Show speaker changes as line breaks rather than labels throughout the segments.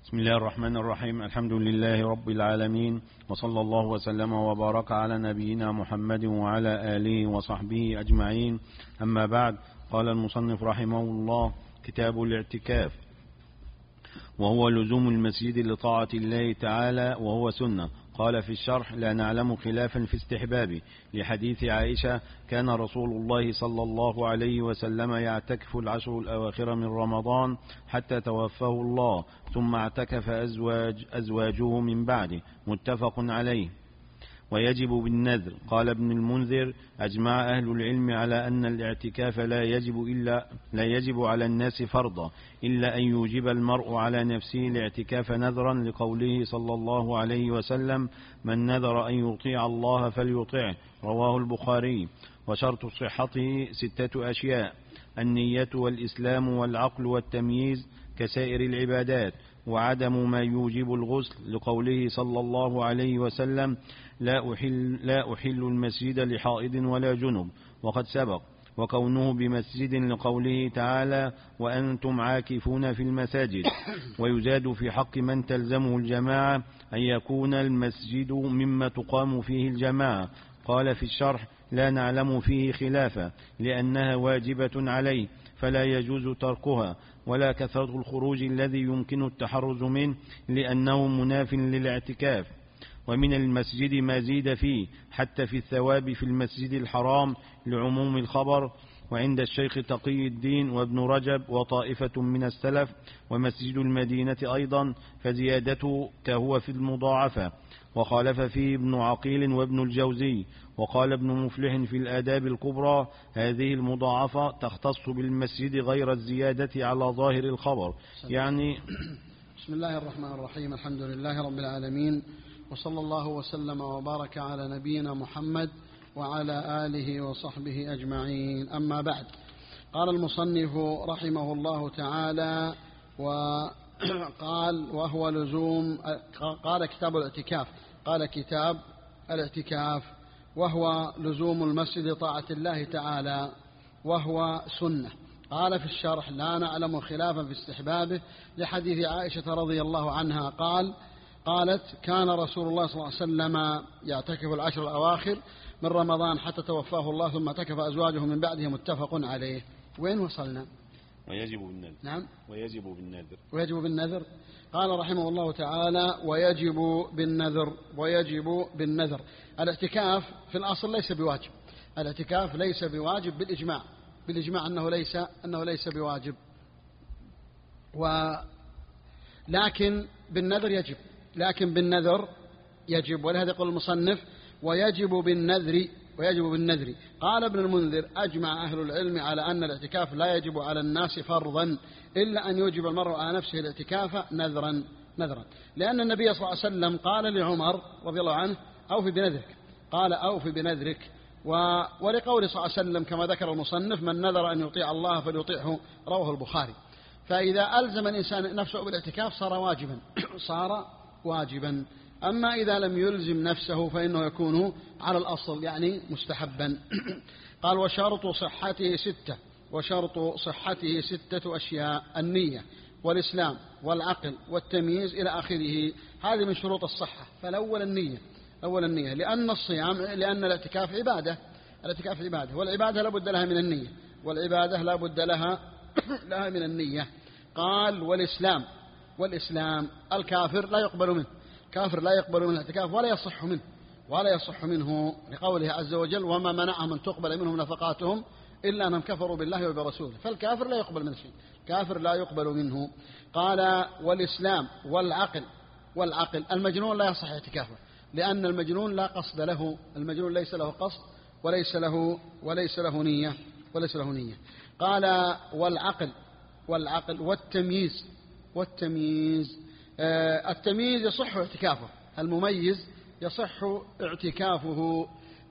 بسم الله الرحمن الرحيم. الحمد لله رب العالمين، وصلى الله وسلم وبارك على نبينا محمد وعلى آله وصحبه أجمعين. أما بعد، قال المصنف رحمه الله: كتاب الاعتكاف، وهو لزوم المسجد لطاعة الله تعالى، وهو سنة. قال في الشرح: لا نعلم خلافا في استحبابه، لحديث عائشة: كان رسول الله صلى الله عليه وسلم يعتكف العشر الأواخر من رمضان حتى توفاه الله، ثم اعتكف أزواجه من بعده. متفق عليه. ويجب بالنذر. قال ابن المنذر: أجمع أهل العلم على أن الاعتكاف لا يجب على الناس فرضا، إلا أن يوجب المرء على نفسه الاعتكاف نذرا، لقوله صلى الله عليه وسلم: من نذر أن يطيع الله فليطعه. رواه البخاري. وشرط صحته 6 أشياء: النية والإسلام والعقل والتمييز كسائر العبادات، وعدم ما يوجب الغسل، لقوله صلى الله عليه وسلم: لا أحل المسجد لحائض ولا جنب، وقد سبق. وكونه بمسجد، لقوله تعالى: وأنتم عاكفون في المساجد. ويزاد في حق من تلزمه الجماعة أن يكون المسجد مما تقام فيه الجماعة. قال في الشرح: لا نعلم فيه خلافا، لأنها واجبة عليه فلا يجوز تركها، ولا كثرة الخروج الذي يمكن التحرز منه، لأنه مناف للاعتكاف. ومن المسجد ما زيد فيه، حتى في الثواب في المسجد الحرام، لعموم الخبر. وعند الشيخ تقي الدين وابن رجب وطائفة من السلف، ومسجد المدينة أيضا، فزيادته كهو في المضاعفة. وخالف فيه ابن عقيل وابن الجوزي. وقال ابن مفلح في الآداب الكبرى: هذه المضاعفة تختص بالمسجد غير الزيادة على ظاهر الخبر. يعني
بسم الله الرحمن الرحيم. الحمد لله رب العالمين، وصلى الله وسلم وبارك على نبينا محمد وعلى آله وصحبه أجمعين. أما بعد، قال المصنف رحمه الله تعالى وقال: وهو لزوم. قال كتاب الاعتكاف، قال كتاب الاعتكاف وهو لزوم المسجد طاعة الله تعالى، وهو سنة. قال في الشرح: لا نعلم خلافا في استحبابه، لحديث عائشة رضي الله عنها قالت: كان رسول الله صلى الله عليه وسلم يعتكف العشر الأواخر من رمضان حتى توفاه الله، ثم اعتكف أزواجه من بعده. متفق عليه. وين وصلنا؟
ويجب بالنذر.
نعم،
ويجب بالنذر.
ويجب بالنذر. قال رحمه الله تعالى: ويجب بالنذر. ويجب بالنذر. الاعتكاف في الأصل ليس بواجب. الاعتكاف ليس بواجب بالإجماع أنه ليس بواجب، لكن بالنذر يجب. ولهذا يقول المصنف: ويجب بالنذر. قال ابن المنذر: أجمع أهل العلم على أن الاعتكاف لا يجب على الناس فرضا، إلا أن يوجب المرء على نفسه الاعتكاف نذرا، لأن النبي صلى الله عليه وسلم قال لعمر رضي الله عنه: أوفي بنذرك. قال: أوفي بنذرك. ولقول صلى الله عليه وسلم كما ذكر المصنف: من نذر أن يطيع الله فليطيعه. رواه البخاري. فإذا ألزم الإنسان نفسه بالاعتكاف صار واجبا. أما إذا لم يلزم نفسه فإنه يكون على الأصل، يعني مستحبا. قال: وشرط صحته 6 أشياء: النية والإسلام والعقل والتمييز إلى آخره. هذه من شروط الصحة. فالأول النية، لأن الاعتكاف عبادة. والعبادة لا بد لها من النية. قال: والإسلام الكافر لا يقبل منه الاعتكاف ولا يصح منه، لقوله عز وجل: وما منعهم أن تقبل منهم نفقاتهم إلا أنهم كفروا بالله وبرسوله. فالكافر لا يقبل منه شيء، لا يقبل منه. قال: والإسلام والعقل. المجنون لا يصح اعتكافه، لأن المجنون لا قصد له، المجنون ليس له قصد وليس له نية. قال: والعقل والتمييز. التمييز يصح اعتكافه، المميز يصح اعتكافه،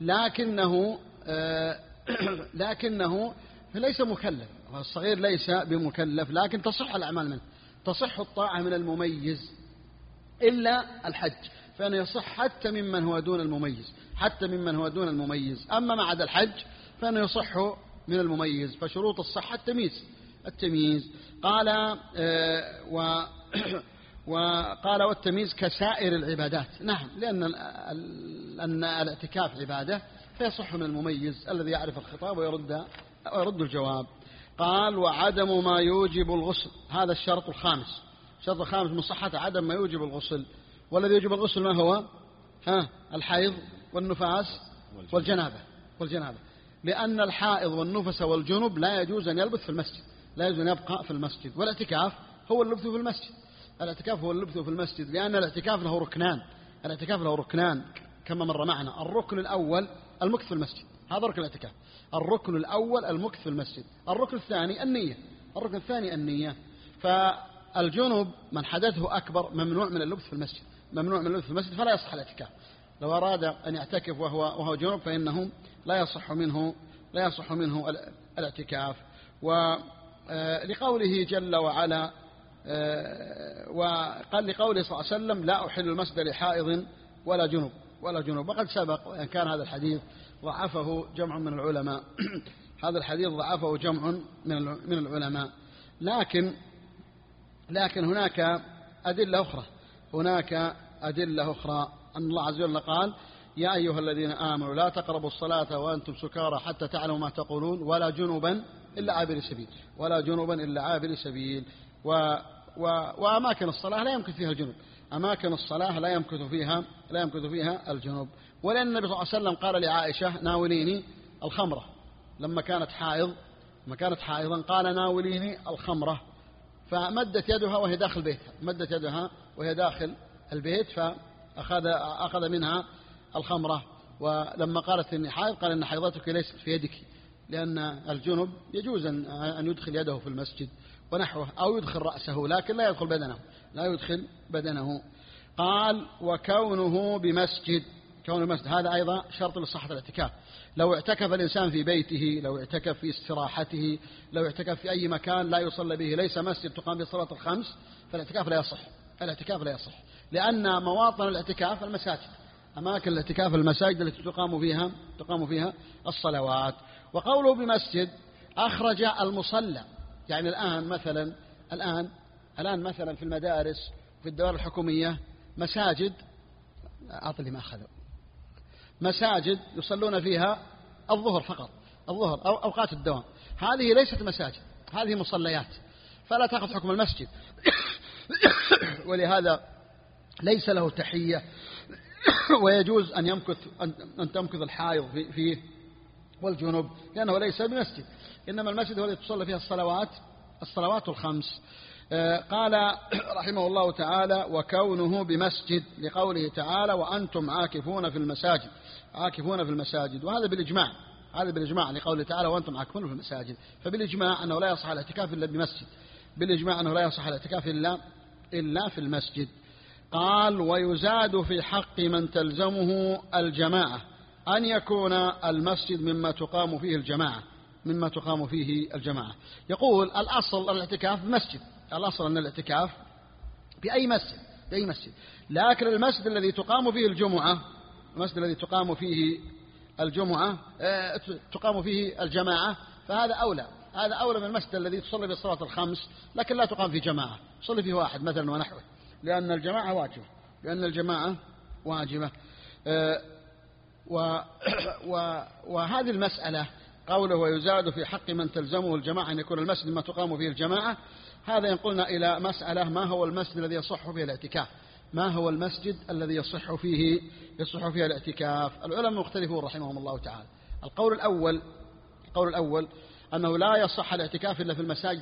لكنه ليس مكلف. الصغير ليس بمكلف، لكن تصح الأعمال منه، تصح الطاعة من المميز، إلا الحج فإنه يصح حتى ممن هو دون المميز. أما ما عدا الحج فإنه يصح من المميز. فشروط الصحة التمييز. قال: وقال والتمييز كسائر العبادات. نعم، لأن الاعتكاف عبادة فيصح من المميز الذي يعرف الخطاب ويرد الجواب. قال وعدم ما يوجب الغسل، هذا الشرط الخامس. الشرط الخامس من صحة عدم ما يوجب الغسل، والذي يوجب الغسل ما هو؟ الحيض والنفاس والجنابة، لأن الحائض والنفس والجنب لا يجوز أن يلبث في المسجد، لا يجوز أن يبقى في المسجد. والاعتكاف هو اللبث في المسجد، الاعتكاف هو اللبث في المسجد، لأن الاعتكاف له ركنان، الاعتكاف له ركنان كما مر معنا. الركن الأول المكث في المسجد، هذا ركن الاعتكاف. الركن الأول المكث في المسجد. الركن الثاني النية. الركن الثاني النية. فالجنب من حدثه أكبر ممنوع من اللبث في المسجد، ممنوع من اللبث في المسجد، فلا يصح الاعتكاف. لو أراد أن يعتكف وهو جنب فإنه لا يصح منه الاعتكاف. ولقوله جل وعلا وقال لقوله صلى الله عليه وسلم لا أحل المسجد لحائض ولا جنوب. وقد سبق أن كان هذا الحديث ضعفه جمع من العلماء هذا الحديث ضعفه جمع من العلماء. لكن هناك أدلة أخرى أن الله عز وجل قال يا أيها الذين آمنوا لا تقربوا الصلاة وأنتم سكارى حتى تعلموا ما تقولون ولا جنبا إلا عابر سبيل. وأماكن الصلاة لا يمكث فيها الجنب، أماكن الصلاة لا يمكث فيها الجنب. ولأن النبي صلى الله عليه وسلم قال لعائشة ناوليني الخمرة لما كانت حائضا، قال ناوليني الخمرة، فمدت يدها وهي داخل البيت فأخذ منها الخمرة. ولما قالت إني حائض قال إن حيضتك ليست في يدك، لأن الجنب يجوز أن يدخل يده في المسجد ونحوه أو يدخل رأسه، لكن لا يدخل بدنه. قال وكونه بمسجد، هذا أيضا شرط لصحة الاعتكاف. لو اعتكف الإنسان في بيته، لو اعتكف في استراحته، لو اعتكف في أي مكان لا يصلى به، ليس مسجد تقام به الصلاة الخمس، فالاعتكاف لا يصح. لأن مواطن الاعتكاف المساجد، أماكن الاعتكاف المساجد التي تقام فيها الصلوات. وقوله بمسجد أخرج المصلى، يعني الآن مثلا في المدارس وفي الدوائر الحكومية مساجد يصلون فيها الظهر فقط، الظهر أو أوقات الدوام، هذه ليست مساجد، هذه مصليات، فلا تأخذ حكم المسجد ولهذا ليس له تحية، ويجوز أن تمكث الحائض فيه والجنوب، لأنه ليس بمسجد، إنما المسجد هو الذي تصلى فيها الصلوات الخمس. قال رحمه الله تعالى وكونه بمسجد لقوله تعالى وأنتم عاكفون في المساجد، وهذا بالإجماع لقوله تعالى وأنتم عاكفون في المساجد، فبالإجماع أنه لا يصح الاعتكاف إلا بمسجد، إلا في المسجد. قال ويزاد في حق من تلزمه الجماعة أن يكون المسجد مما تقام فيه الجماعة. يقول الأصل الاعتكاف بمسجد، الأصل أن الاعتكاف بأي مسجد، لكن المسجد الذي تقام فيه الجماعة فهذا أولى من المسجد الذي تصلي به الصلاة الخمس لكن لا تقام فيه جماعة، تصلي فيه واحد مثلا ونحوه، لأن الجماعة واجبة. وهذه المسألة قوله ويزاد في حق من تلزمه الجماعة أن يكون المسجد ما تقام فيه الجماعة، هذا ينقلنا إلى مسألة ما هو المسجد الذي يصح فيه الاعتكاف؟ العلماء مختلفون رحمهم الله تعالى. القول الأول أنه لا يصح الاعتكاف إلا في المساجد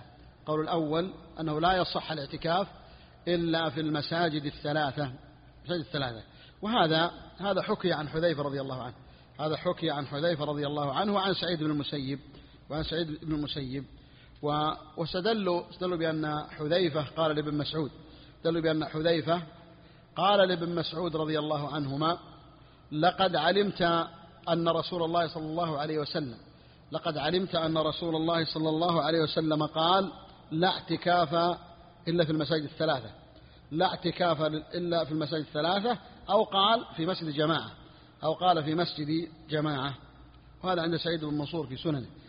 الثلاثة. وهذا حكي عن حذيفة رضي الله عنه، وعن سعيد بن المسيب، واستدلوا بأن حذيفة قال لابن مسعود رضي الله عنهما لقد علمت أن رسول الله صلى الله عليه وسلم قال لا اعتكاف إلا في المساجد الثلاثة، أو قال في مسجد جماعة. وهذا عند سعيد بن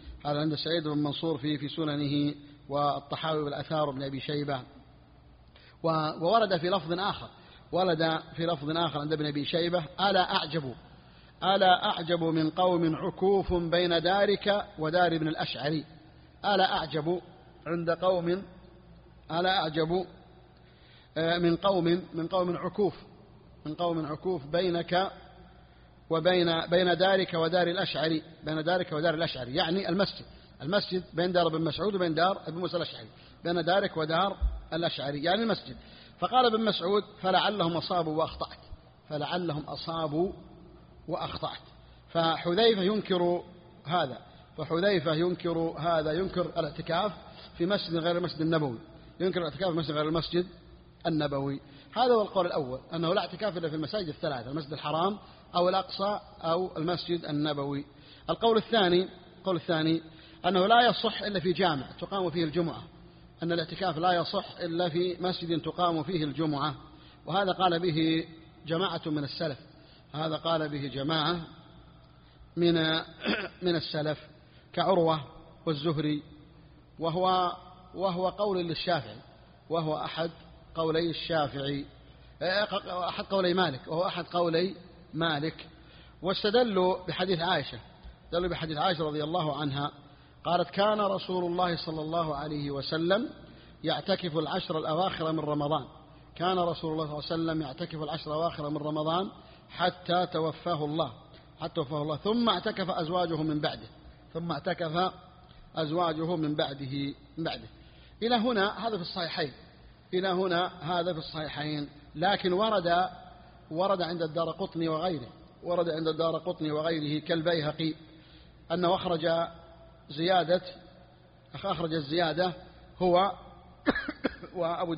منصور في سننه، والطحاوي والأثار بن أبي شيبة وورد في لفظ آخر، ورد في لفظ آخر عند ابن أبي شيبة: ألا أعجب من قوم عكوف بين دارك ودار ابن الأشعري. ألا أعجب عند قوم، ألا أعجب من قوم عكوف بينك بين دارك ودار الأشعري، بين دارك ودار الأشعري، يعني المسجد بين دار ابن مسعود وبين دار ابن موسى الأشعري، بين دارك ودار الأشعري يعني المسجد. فقال ابن مسعود: فلعلهم أصابوا وأخطأت. فحذيفة ينكر هذا، ينكر الاعتكاف في مسجد غير المسجد النبوي، هذا هو القول الأول، أنه لا اعتكاف إلا في المساجد الثلاثة: المسجد الحرام أو الأقصى أو المسجد النبوي. القول الثاني أنه لا يصح إلا في جامع تقام فيه الجمعة، أن الاعتكاف لا يصح إلا في مسجد تقام فيه الجمعة، وهذا قال به جماعة من السلف، كعروة والزهري، وهو قول للشافعي، وهو أحد قولي الشافعي، أحد قولي مالك، وهو أحد قولي مالك. واستدلوا بحديث عائشة رضي الله عنها قالت: كان رسول الله صلى الله عليه وسلم يعتكف العشر الأواخر من رمضان، يعتكف العشر الأواخر من رمضان حتى توفاه الله، ثم اعتكف أزواجه من بعده. إلى هنا هذا في الصحيحين، لكن ورد عند الدارقطني وغيره كالبيهقي أنه أخرج الزيادة هو وأبو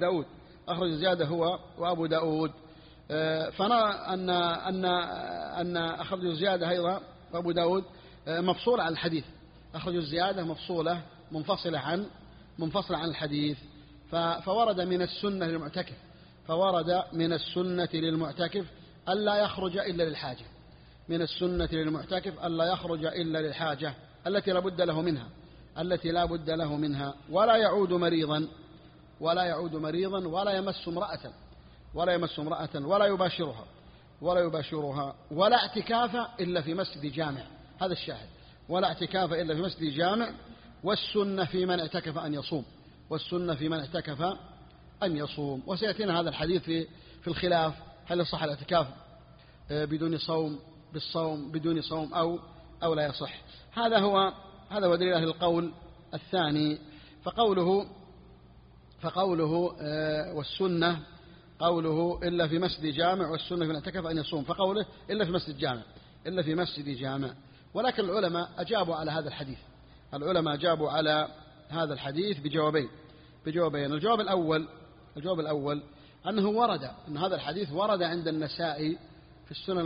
داود، فنرى أن أخرج الزيادة أيضا أبو داود مفصولة عن الحديث، أخرج الزيادة منفصلة عن الحديث. فورد من السنة للمعتكف ألا يخرج إلا للحاجة التي لا بد له منها، ولا يعود مريضا ولا يمس امرأة ولا يباشرها ولا اعتكاف إلا في مسجد جامع. هذا الشاهد: ولا اعتكاف إلا في مسجد جامع. والسنة في من اعتكف أن يصوم. وسيأتينا هذا الحديث في الخلاف: هل يصح الاعتكاف بدون صوم أو لا يصح. هذا هو دليل أهل القول الثاني. فقوله والسنة، قوله إلا في مسجد جامع، والسنة في اعتكف أن يصوم، فقوله إلا في مسجد جامع. ولكن العلماء أجابوا على هذا الحديث بجوابين. الجواب الأول أنه أن هذا الحديث ورد عند النسائي في السنن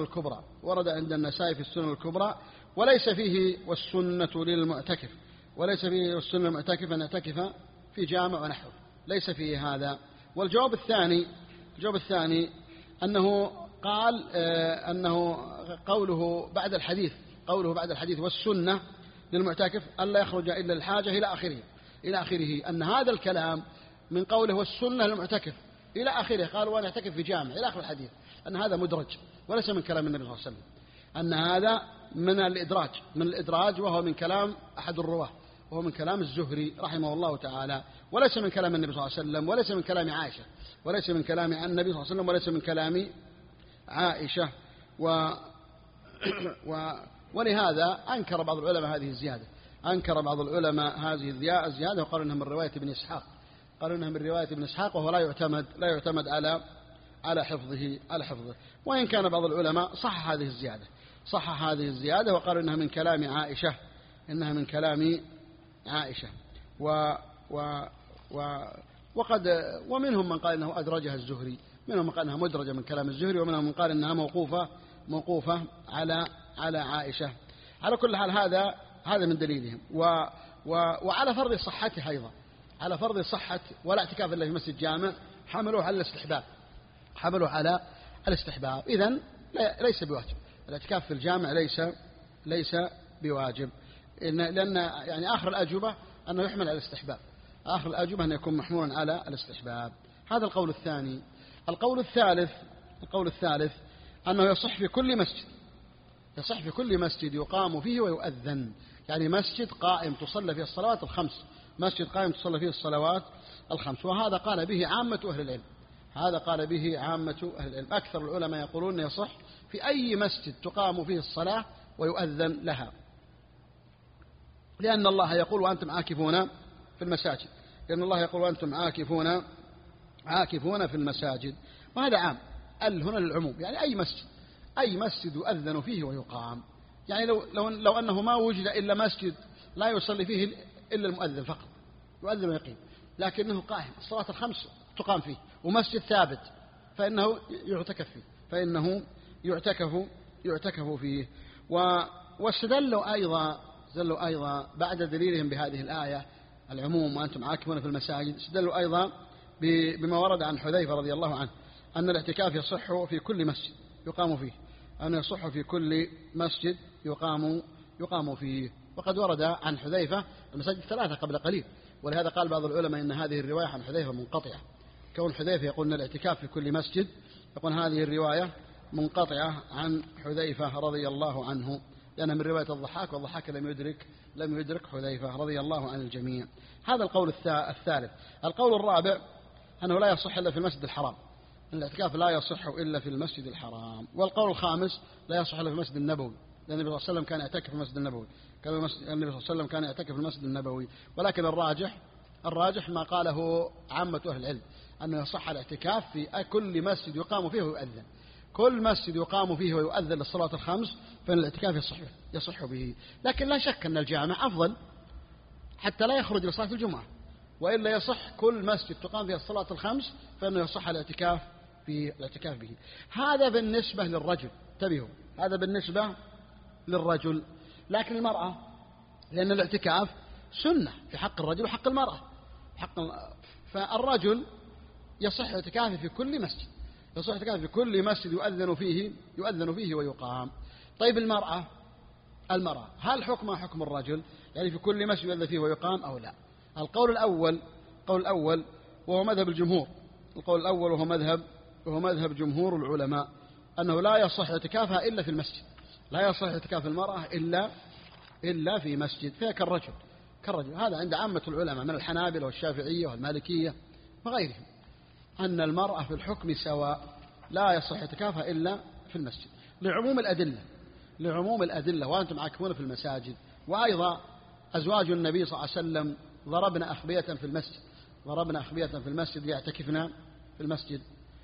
الكبرى، وليس فيه والسنة للمعتكف، أن يعتكف في جامع ونحوه، ليس فيه هذا. والجواب الثاني أنه قال أنه قوله بعد الحديث والسنة للمعتكف ألا يخرج إلا الحاجة إلى آخره، أن هذا الكلام من قوله والسنة للمعتكف إلى آخره، قال وأنا أعتكف في جامع إلى آخر الحديث، أن هذا مدرج وليس من كلام النبي صلى الله عليه وسلم، أن هذا من الإدراج، وهو من كلام أحد الرواه، وهو من كلام الزهري رحمه الله تعالى، وليس من كلام النبي صلى الله عليه وسلم، وليس من كلام عائشة، وليس من كلام النبي صلى الله عليه وسلم، وليس من كلام عائشة. ولهذا أنكر بعض العلماء هذه الزيادة، وقالوا إنها من رواية ابن إسحاق، وهو لا يعتمد على حفظه. وإن كان بعض العلماء صحح هذه الزيادة وقالوا إنها من كلام عائشة. ومنهم من قال إنه أدرجها الزهري، منهم من قال إنها مدرجة من كلام الزهري، ومنهم من قال إنها موقوفة على عائشة. على كل حال هذا من دليلهم. وعلى فرض صحته أيضا، على فرض صحة ولا اعتكاف إلا في مسجد جامع، حملوه على الاستحباب. إذن ليس بواجب الاعتكاف في الجامع، ليس بواجب، لأن يعني آخر الأجوبة أنه يحمل على الاستحباب، أن يكون محمولا على الاستحباب. هذا القول الثاني. القول الثالث أنه يصح في كل مسجد، يصح في كل مسجد يقام فيه ويؤذن، يعني مسجد قائم تصلى فيه الصلوات الخمس، مسجد قائم تصلى فيه الصلوات الخمس. وهذا قال به عامة أهل العلم، هذا قال به عامة أهل العلم. أكثر العلماء يقولون يصح في أي مسجد تقام فيه الصلاة ويؤذن لها، لأن الله يقول وأنتم عاكفون في المساجد، لأن الله يقول وأنتم عاكفون في المساجد. وهذا عام، هنا للعموم، يعني أي مسجد يؤذن فيه ويقام. يعني لو أنه ما وجد إلا مسجد لا يصلي فيه إلا المؤذن فقط، يؤذن ويقيم، لكنه قائم الصلاة الخمس تقام فيه، ومسجد ثابت، فإنه يعتكف فيه. واستدلوا أيضا بعد دليلهم بهذه الآية العموم وأنتم عاكفون في المساجد، استدلوا أيضا بما ورد عن حذيفة رضي الله عنه أن الاعتكاف يصح في كل مسجد يقام فيه، أن يصح في كل مسجد يقام فيه. وقد ورد عن حذيفة المساجد 3 قبل قليل، ولهذا قال بعض العلماء إن هذه الرواية عن حذيفة منقطعة، كون حذيفة يقول أن الاعتكاف في كل مسجد، يقول هذه الرواية منقطعة عن حذيفة رضي الله عنه، لأنها من رواية الضحاك، والضحاك لم يدرك حذيفة رضي الله عن الجميع. هذا القول الثالث. القول الرابع أنه لا يصح إلا في المسجد الحرام، الاعتكاف لا يصح إلا في المسجد الحرام. والقول الخامس لا يصح إلا في المسجد النبوي، لأن النبي صلى الله عليه وسلم كان يعتكف في المسجد النبوي، النبي صلى الله عليه وسلم كان يعتكف في المسجد النبوي. ولكن الراجح ما قاله عامة أهل العلم، أنه يصح الاعتكاف في كل مسجد يقام فيه ويؤذن، كل مسجد يقام فيه ويؤذن للصلاة الخمس فإن الاعتكاف يصح به. لكن لا شك أن الجامع أفضل حتى لا يخرج لصلاة الجمعة، وإلا يصح كل مسجد تقام فيه الصلاة الخمس فإنه يصح الاعتكاف به. هذا بالنسبة للرجل، انتبهوا، هذا بالنسبة للرجل. لكن المرأة، لأن الاعتكاف سنة في حق الرجل وحق المرأة، فالرجل يصح اعتكافه في كل مسجد، يصح اعتكافه في كل مسجد يؤذن فيه ويقام. طيب المرأة هل حكمها حكم الرجل، يعني في كل مسجد يؤذن فيه ويقام أو لا؟ القول الأول وهو مذهب الجمهور، القول الأول وهو مذهب جمهور العلماء، أنه لا يصح اعتكافها إلا في المسجد، لا يصح اعتكاف المرأة إلا في مسجد، فهي كالرجل. هذا عند عامة العلماء من الحنابلة والشافعية والمالكية وغيرهم، أن المرأة في الحكم سواء، لا يصح اعتكافها إلا في المسجد لعموم الأدلة وأنتم عاكفون في المساجد. وأيضا أزواج النبي صلى الله عليه وسلم ضربنا أخبية في المسجد ليعتكفنا في المسجد،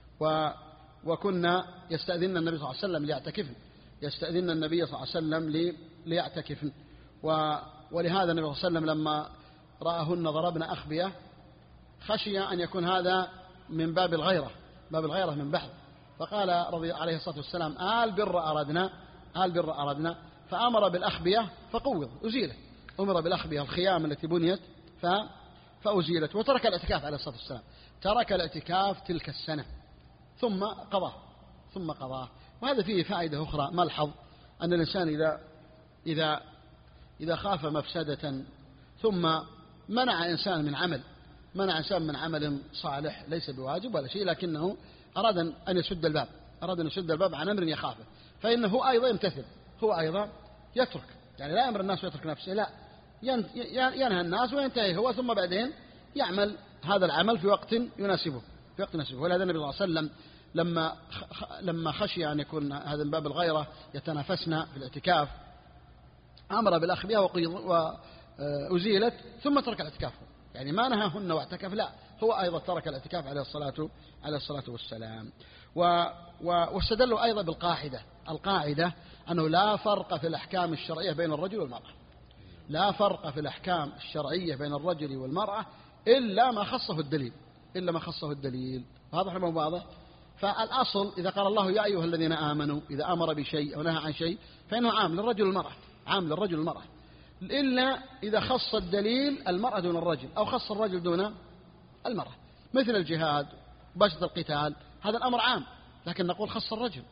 وكنا يستأذن النبي صلى الله عليه وسلم ليعتكفن، يستأذن النبي صلى الله عليه وسلم ليعتكفن. ولهذا النبي صلى الله عليه وسلم لما رأهن ضربنا أخبية خشي أن يكون هذا من باب الغيرة من بعض، فقال عليه الصلاة والسلام آل بر أردنا فأمر بالأخبية فقوض أزيلت، أمر بالأخبية الخيام التي بنيت فأزيلت، وترك الاعتكاف عليه الصلاة والسلام، ترك الاعتكاف تلك السنة ثم قضاه. وهذا فيه فائدة أخرى، ملحظ أن الإنسان إذا خاف مفسدة ثم منع إنسان من عمل صالح ليس بواجب ولا شيء، لكنه أراد أن يسد الباب عن أمر يخافه، فإنه أيضا يمتثل، هو أيضا يترك، يعني لا يأمر الناس ويترك نفسه، لا، ينهى الناس وينتهي هو، ثم بعدين يعمل هذا العمل في وقت يناسبه. ولهذا النبي صلى الله عليه وسلم لما خشي أن يكون هذا من باب الغيرة يتنافسن في الاعتكاف أمر بالأخبية وأزيلت ثم ترك الاعتكاف، يعني ما نهاهن واعتكف، لا، هو أيضا ترك الاعتكاف عليه الصلاة والسلام. واستدلوا أيضا القاعدة أنه لا فرق في الأحكام الشرعية بين الرجل والمرأة، لا فرق في الأحكام الشرعية بين الرجل والمرأة إلا ما خصه الدليل. هذا واضح. فالأصل إذا قال الله يا أيها الذين آمنوا، إذا أمر بشيء أو نهى عن شيء فإنه عام للرجل والمرأة، إلا إذا خص الدليل المرأة دون الرجل أو خص الرجل دون المرأة، مثل الجهاد وبشرة القتال، هذا الأمر عام، لكن نقول خص الرجل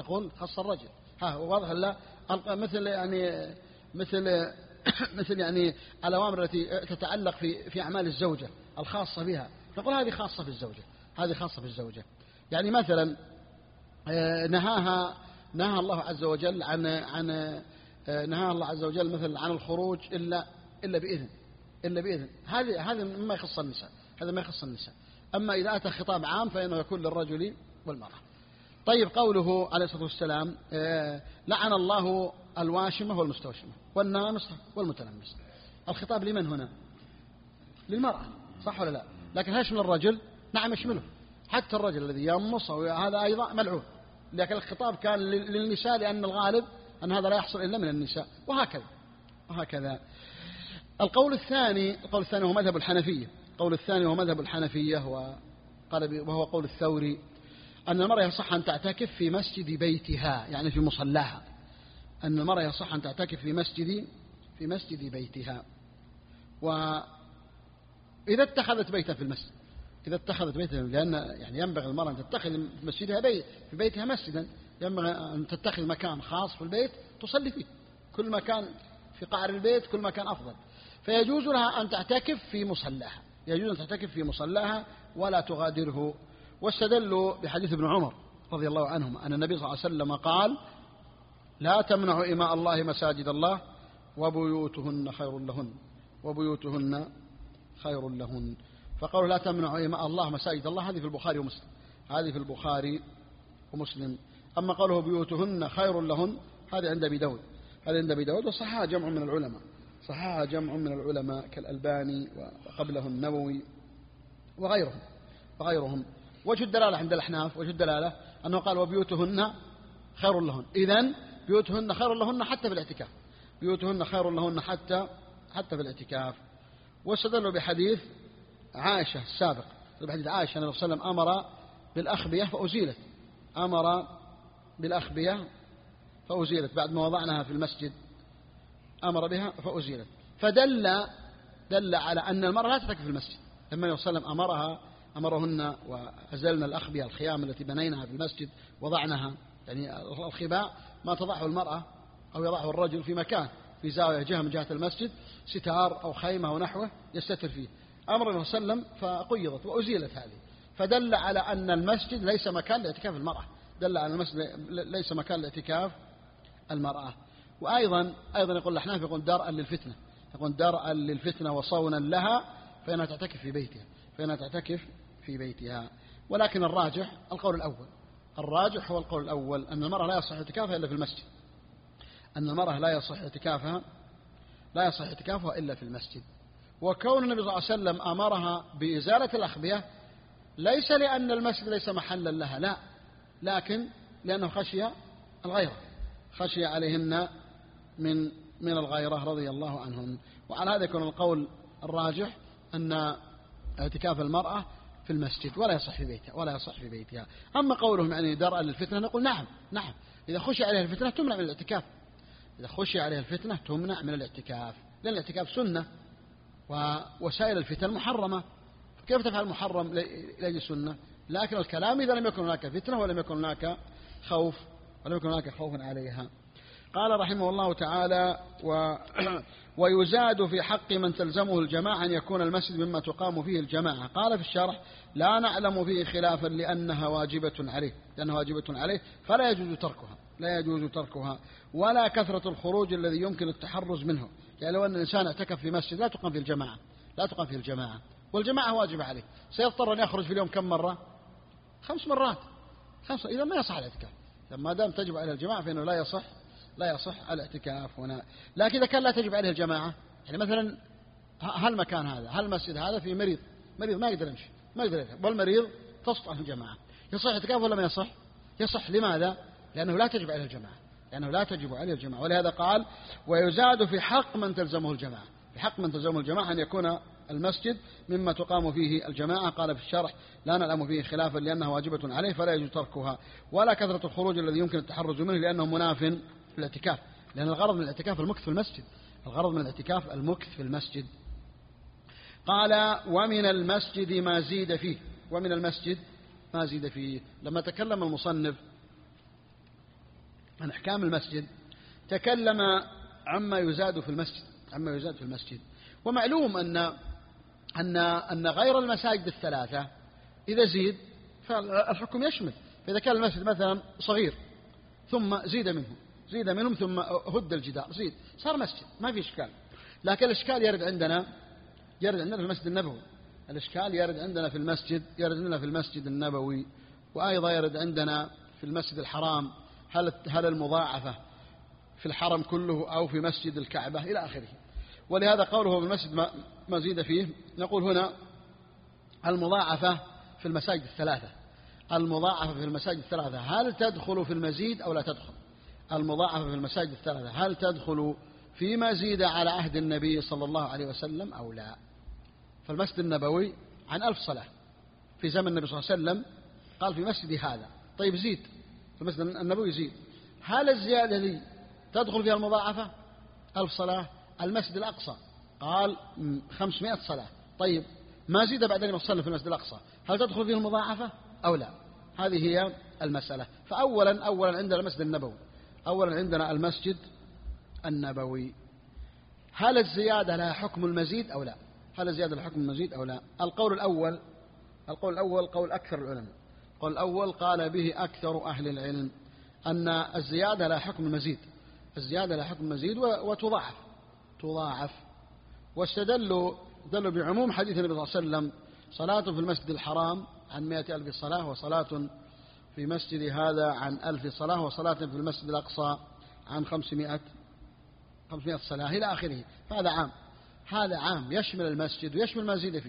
واضح. لا مثل يعني الأوامر التي تتعلق في أعمال الزوجة الخاصة بها، نقول هذه خاصة بالزوجة، هذه خاصة بالزوجة. يعني مثلا نهى الله عز وجل نهى الله عز وجل مثلا عن الخروج إلا بإذن. هذا مما يخص النساء، هذا ما يخص النساء. أما إذا أتى خطاب عام فإنه يكون للرجل والمرأة. طيب، قوله عليه الصلاة والسلام لعن الله الواشمة والمستوشمة والنامصة والمتنمصة. الخطاب لمن هنا؟ للمرأة، صح ولا لا؟ لكن هل يشمل الرجل؟ نعم يشمله، حتى الرجل الذي ينمص هذا أيضا ملعون. لكن الخطاب كان للنساء لأن الغالب أن هذا لا يحصل إلا من النساء، وهكذا. القول الثاني هو مذهب الحنفية. القول الثاني هو مذهب الحنفية وهو قول الثوري، أن المرأة يصح أن تعتكف في مسجد بيتها، يعني في مصلاها. أن المرأة يصح أن تعتكف في مسجد بيتها، وإذا اتخذت بيتا في المسجد، لأن يعني ينبغي المرأة أن تتخذ في مسجدها في بيتها مسجدا، ينبغي أن تتخذ مكان خاص في البيت تصلي فيه. كل مكان في قعر البيت كل مكان أفضل. فيجوز لها أن تعتكف في مصلاها، ولا تغادره. واستدلوا بحديث ابن عمر رضي الله عنهما أن النبي صلى الله عليه وسلم قال: لا تمنعوا إماء الله مساجد الله وبيوتهن خير لهن. فقالوا لا تمنعوا إماء الله مساجد الله، هذه في البخاري ومسلم. أما قوله بيوتهن خير لهن هذا عند أبي داود، وصححها جمع من العلماء كالألباني وقبله النووي وغيرهم. وجه الدلالة عند الأحناف أنه قال وبيوتهن خير لهن. إذن بيوتهن خير لهن حتى في الاعتكاف. واستدلوا بحديث عائشة السابق، بحديث عائشة النبي صلى الله عليه وسلم أمر بالأخبية فأزيلت بعد ما وضعناها في المسجد، أمر بها فأزيلت. دل على أن المرأة لا تتكف في المسجد. لما النبي صلى الله عليه وسلم أمرهن وأزلنا الأخبية الخيام التي بنيناها في المسجد، وضعناها، يعني الخباء ما تضعه المرأة أو يضعه الرجل في مكان في زاوية من جهة المسجد، ستار أو خيمة أو نحوه يستتر فيه. أمر النبي صلى الله عليه وسلم فقيضت وأزيلت هذه. فدل على أن المسجد ليس مكان لاعتكاف المرأة. وأيضا يقول الأحناف يقول درءا للفتنة وصونا لها، فإنها تعتكف في بيتها. ولكن الراجح القول الأول. هو القول الأول، أن المرأة لا يصح اعتكافها إلا في المسجد. لا يصح اعتكافها إلا في المسجد. وكون النبي صلى الله عليه وسلم أمرها بإزالة الأخبية ليس لأن المسجد ليس محلا لها، لا، لكن لأنه خشي عليهن من الغيرة رضي الله عنهم. وعلى هذا يكون القول الراجح أن اعتكاف المرأة في المسجد ولا يصح في بيتها. أما قولهم يعني درءا للفتنة، نقول نعم، إذا خشي عليها الفتنة تمنع من الاعتكاف، لأن الاعتكاف سنة ووسائل الفتن محرمة، فكيف تفعل المحرم لأجل سنة؟ لكن الكلام إذا لم يكن هناك فتنة ولم يكن هناك خوف عليها. قال رحمه الله تعالى: ويزاد في حق من تلزمه الجماعة أن يكون المسجد مما تقام فيه الجماعة. قال في الشرح: لا نعلم فيه خلافا لأنها واجبة عليه فلا يجوز تركها ولا كثرة الخروج الذي يمكن التحرز منه. يعني لو أن الإنسان اعتكف في مسجد لا تقام فيه الجماعة والجماعة واجبة عليه، سيضطر أن يخرج في اليوم كم مرة؟ 5 مرات. إذا ما يصح الاعتكاف. ما دام تجب عليه الجماعة فإنه لا يصح الاعتكاف هنا. لكن إذا كان لا تجب عليه الجماعة، يعني مثلا هل المسجد هذا في مريض ما يقدر يمشي، ما يقدر يذهب، والمريض تسقط عنه الجماعة، يصح اعتكاف ولا ما يصح؟ يصح. لماذا؟ لأنه لا تجب عليه الجماعة. ولهذا قال: ويزاد في حق من تلزمه الجماعة أن يكون المسجد مما تقام فيه الجماعة. قال في الشرح: لا نعلم فيه خلافا لأنها واجبة عليه فلا يجوز تركها ولا كثرة الخروج الذي يمكن التحرز منه لأنه مناف في الاعتكاف، لأن الغرض من الاعتكاف المكث في المسجد. قال: ومن المسجد ما زيد فيه. لما تكلم المصنف عن أحكام المسجد تكلم عما يزاد في المسجد. ومعلوم أن غير المساجد الثلاثة إذا زيد فالحكم يشمل. فإذا كان المسجد مثلا صغير ثم زيد منهم ثم هد الجدار زيد صار مسجد ما في إشكال. لكن الإشكال يرد عندنا في المسجد النبوي. الإشكال يرد عندنا في المسجد النبوي، وأيضا يرد عندنا في المسجد الحرام. هل المضاعفة في الحرم كله أو في مسجد الكعبة إلى آخره. ولهذا قوله بالمسجد ما زيد فيه، نقول هنا المضاعفة في المساجد الثلاثة. هل تدخل في المزيد أو لا تدخل؟ المضاعفة في المساجد الثلاثة هل تدخل فيما زيد على عهد النبي صلى الله عليه وسلم أو لا؟ فالمسجد النبوي عن 1000 صلاة في زمن النبي صلى الله عليه وسلم، قال في مسجد هذا. طيب زيد في المسجد النبوي زيد، هل الزيادة دي تدخل فيها المضاعفة 1000 صلاة؟ المسجد الأقصى قال 500 صلاة. طيب ما زيد بعد أن وصلنا في المسجد الأقصى هل تدخل فيه المضاعفة أو لا؟ هذه هي المسألة. فأولا عندنا المسجد النبوي، عندنا المسجد النبوي، هل الزيادة لها حكم المزيد أو لا؟ القول الأول قول أكثر العلماء. القول الأول قال به أكثر أهل العلم أن الزيادة لها حكم المزيد، وتضاعف. واستدلوا بعموم حديث النبي صلى الله عليه وسلم: صلاة في المسجد الحرام عن 100,000 صلاة، وصلاة في مسجد هذا عن 1000 صلاة، وصلاة في المسجد الأقصى عن 500 صلاة إلى آخره. هذا عام يشمل المسجد ويشمل ما زيد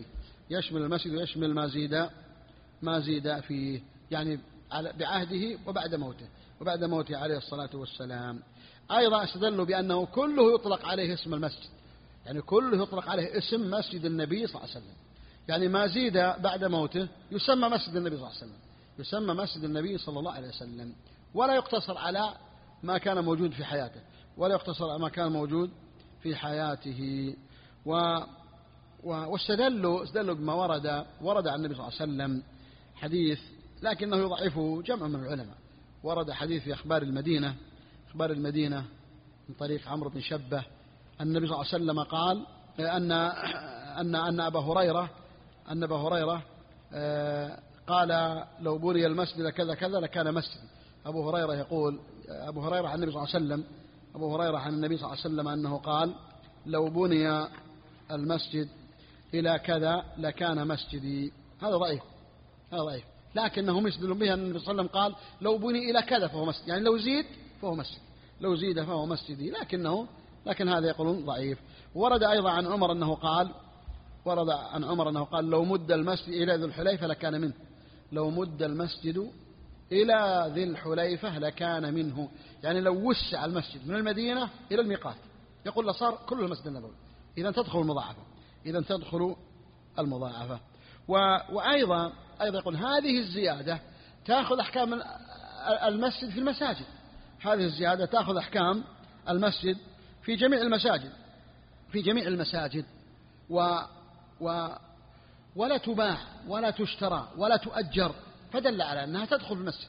فيه، ما زيد فيه يعني بعهده وبعد موته عليه الصلاة والسلام. أيضا استدلوا بأنه كله يطلق عليه اسم المسجد، يعني كله يطلق عليه اسم مسجد النبي صلى الله عليه وسلم. يعني ما زيد بعد موته يسمى مسجد النبي صلى الله عليه وسلم، ولا يقتصر على ما كان موجود في حياته، واستدلوا بما ورد عن النبي صلى الله عليه وسلم حديث لكنه يضعفه جمع من العلماء. ورد حديث في أخبار المدينة من طريق عمرو بن شبة أن النبي صلى الله عليه وسلم قال أن أبا هريرة قال: لو بني المسجد كذا كذا لكان مسجد. أبو هريرة عن النبي صلى الله عليه وسلم أنه قال: لو بني المسجد إلى كذا لكان مسجدي. هذا ضعيف، لكنهم يستدلون به أن النبي صلى الله عليه وسلم قال: لو بني إلى كذا فهو مسجد، يعني لو زيد فهو مسجدي، لكن هذا يقولون ضعيف. ورد أيضا عن عمر أنه قال: لو مد المسجد إلى ذي الحليفة لكان منه. لو مد المسجد إلى ذي الحليفة لكان منه، يعني لو وسع المسجد من المدينة إلى الميقات يقول لصار كل المسجد النبوي. إذا تدخل المضاعفة. وأيضا يقول هذه الزيادة تأخذ أحكام المسجد في المساجد. هذه الزيادة تأخذ أحكام المسجد في جميع المساجد، ولا تباع ولا تشترى ولا تؤجر، فدل على أنها تدخل في المسجد،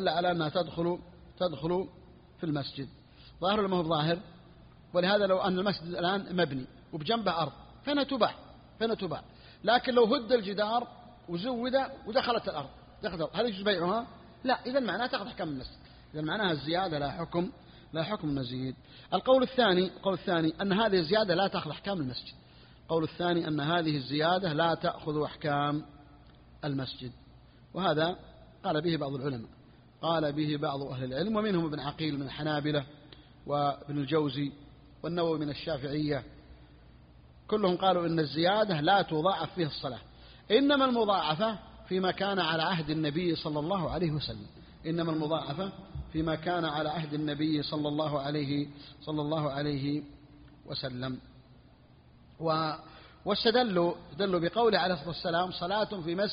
تدخل في المسجد. ظاهر ولا ما هو ظاهر؟ ولهذا لو أن المسجد الآن مبني وبجنبه أرض فإنها تباع، لكن لو هد الجدار وزود ودخلت الأرض هل يجوز بيعها؟ لا. إذا معناها تأخذ أحكام المسجد، إذا معناها الزيادة لا حكم المزيد. القول الثاني أن هذه الزيادة لا تأخذ أحكام المسجد. وهذا قال به بعض العلماء، قال به بعض أهل العلم، ومنهم ابن عقيل من الحنابلة، وابن الجوزي، والنووي من الشافعية. كلهم قالوا إن الزيادة لا تضاعف فيها الصلاة، إنما المضاعفة فيما كان على عهد النبي صلى الله عليه وسلم. واستدلوا بقوله عليه الصلاة والسلام: صلاة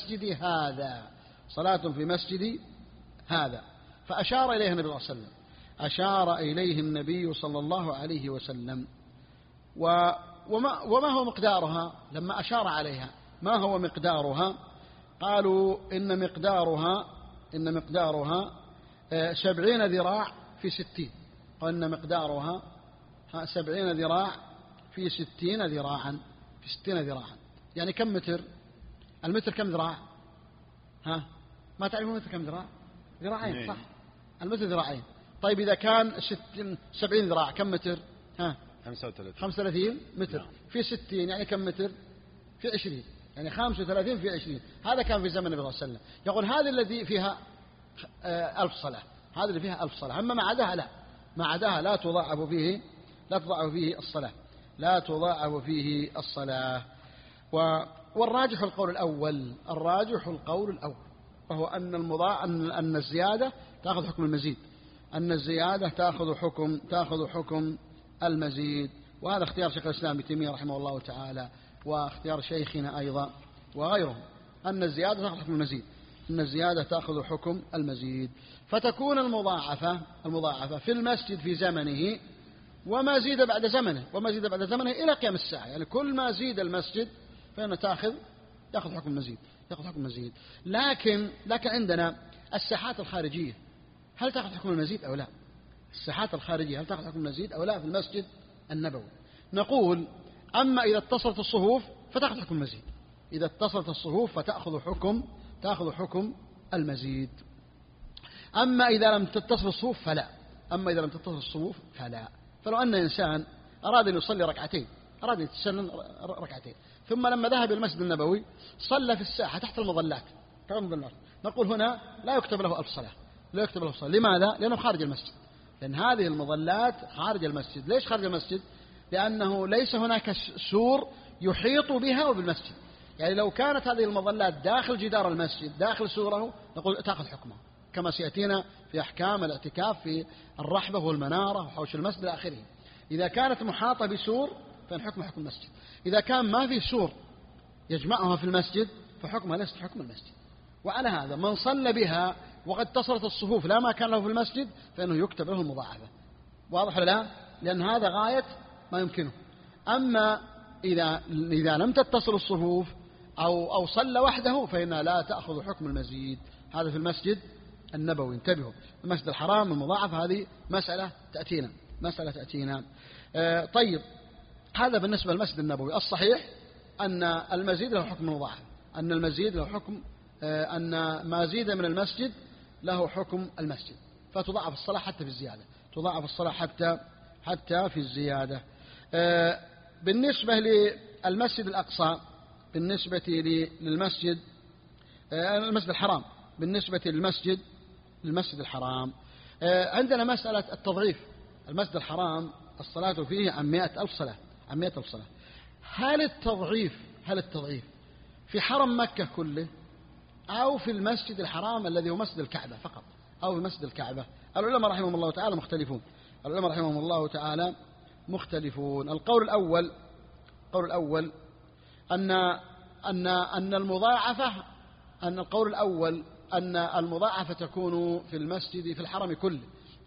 في مسجد هذا، فأشار إليه النبي صلى الله عليه وسلم. وما هو مقدارها لما أشار عليها؟ ما هو مقدارها؟ قالوا إن مقدارها 70 ذراع في 60. وإن مقدارها 70 ذراع في 60 ذراعا. يعني كم متر؟ المتر كم ذراع؟ ها ما تعرفون المتر كم ذراع؟ ذراعين صح، المتر ذراعين. طيب إذا كان 70 ذراع كم متر؟ ها 35 متر في 60 يعني كم متر؟ في 20 يعني 35 في 20. هذا كان في زمن النبي صلى الله عليه وسلم. يقول هذه الذي فيها 1000 صلاة، هذه اللي فيها 1000 صلاة. أما ما عداها لا، ما عداها لا تضاعف فيه الصلاة، لا تضاعف فيه الصلاة. والراجح القول الأول، وهو أن الزيادة تأخذ حكم المزيد، أن الزيادة تأخذ حكم المزيد. وهذا اختيار شيخ الإسلام ابن تيمية رحمه الله تعالى، واختيار شيخنا أيضا وغيرهم، أن الزيادة تأخذ حكم المزيد، أن الزيادة تأخذ حكم المزيد. فتكون المضاعفة في المسجد في زمنه وما زيد بعد زمنه إلى قيام الساعة. يعني كل ما زيد المسجد فإنه تأخذ حكم المزيد. لكن عندنا الساحات الخارجية هل تأخذ حكم المزيد أو لا؟ الساحات الخارجية هل تأخذ حكم المزيد أو لا في المسجد النبوي؟ نقول أما إذا اتصلت الصفوف فتأخذ حكم المزيد، إذا اتصلت الصفوف فتأخذ حكم المزيد. أما إذا لم تتصل الصفوف فلا. فلو أن إنسان أراد أن يصلي ركعتين، أراد يتسنن ركعتين، ثم لما ذهب إلى المسجد النبوي صلى في الساحة تحت المظلات، نقول هنا لا يكتب له 1000 صلاة، لماذا؟ لأنه خارج المسجد، لأن هذه المظلات خارج المسجد. ليش خارج المسجد؟ لأنه ليس هناك سور يحيط بها وبالمسجد. يعني لو كانت هذه المظلات داخل جدار المسجد، داخل سوره، نقول تأخذ حكمه، كما سيأتينا في أحكام الاعتكاف في الرحبة والمنارة وحوش المسجد إلى آخره. إذا كانت محاطة بسور فإن حكمها حكم المسجد. إذا كان ما في سور يجمعها في المسجد فحكمها ليس حكم المسجد. وعلى هذا من صلى بها وقد اتصلت الصفوف لا ما كان له في المسجد فإنه يكتب له المضاعفة. واضح ولا لا؟ لأن هذا غاية ما يمكنه. أما إذا لم تتصل الصفوف أو صلى وحده فإنها لا تأخذ حكم المزيد. هذا في المسجد النبوي. انتبهوا، المسجد الحرام المضاعفة هذه مسألة تأتينا. طيب، هذا بالنسبة للمسجد النبوي. الصحيح أن المزيد له حكم المضاعفة، أن ما زيد من المسجد له حكم المسجد، فتضاعف الصلاة حتى في الزيادة، حتى في الزيادة. بالنسبة للمسجد الأقصى، بالنسبة للمسجد الحرام، بالنسبة للمسجد الحرام عندنا مسألة التضعيف. المسجد الحرام الصلاة فيه عن 100,000 صلاة، هل التضعيف في حرم مكة كله أو في المسجد الحرام الذي هو مسجد الكعبة فقط، أو في مسجد الكعبة؟ العلماء رحمهم الله تعالى مختلفون. القول الأول أن المضاعفة تكون في المسجد في الحرم كله،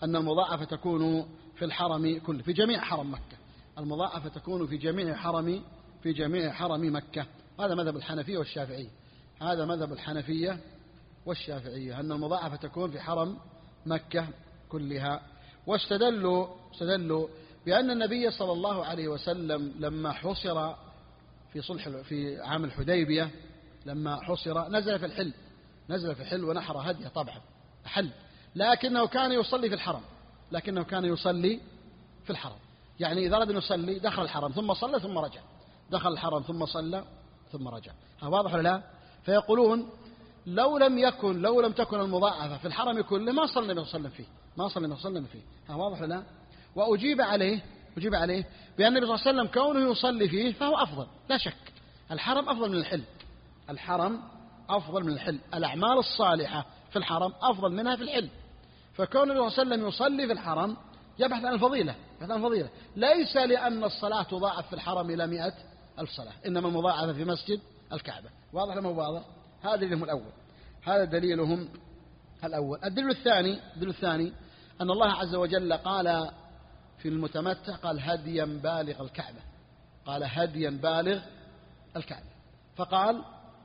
في جميع حرم مكة. المضاعفة تكون في جميع حرم مكة. هذا مذهب الحنفية والشافعية أن المضاعفة تكون في حرم مكة كلها. واستدلوا بأن النبي صلى الله عليه وسلم لما حصر في عام الحديبية، لما حصر نزل في الحل ونحر هديه طبعا حل، لكنه كان يصلي في الحرم. يعني إذا أراد أن يصلي دخل الحرم ثم صلى ثم رجع، دخل الحرم ثم صلى ثم رجع. واضح ولا لا؟ فيقولون لو لم تكن المضاعفة في الحرم كله ما صلى النبي صلى الله عليه وسلم فيه. واضح ولا لا؟ وأجيب عليه بأن النبي صلى الله عليه وسلم كونه يصلي فيه فهو أفضل، لا شك. الحرم أفضل من الحل، الأعمال الصالحة في الحرم أفضل منها في الحل. فكون النبي صلى الله عليه وسلم يصلي في الحرم يبحث عن الفضيلة، ليس لأن الصلاة تضاعف في الحرم إلى 100,000 صلاة، إنما المضاعفة في مسجد الكعبة. واضح ولا مو واضح؟ هذا دليلهم الأول. الدليل الثاني أن الله عز وجل قال في المتمتع قال هديا بالغ الكعبة، فقال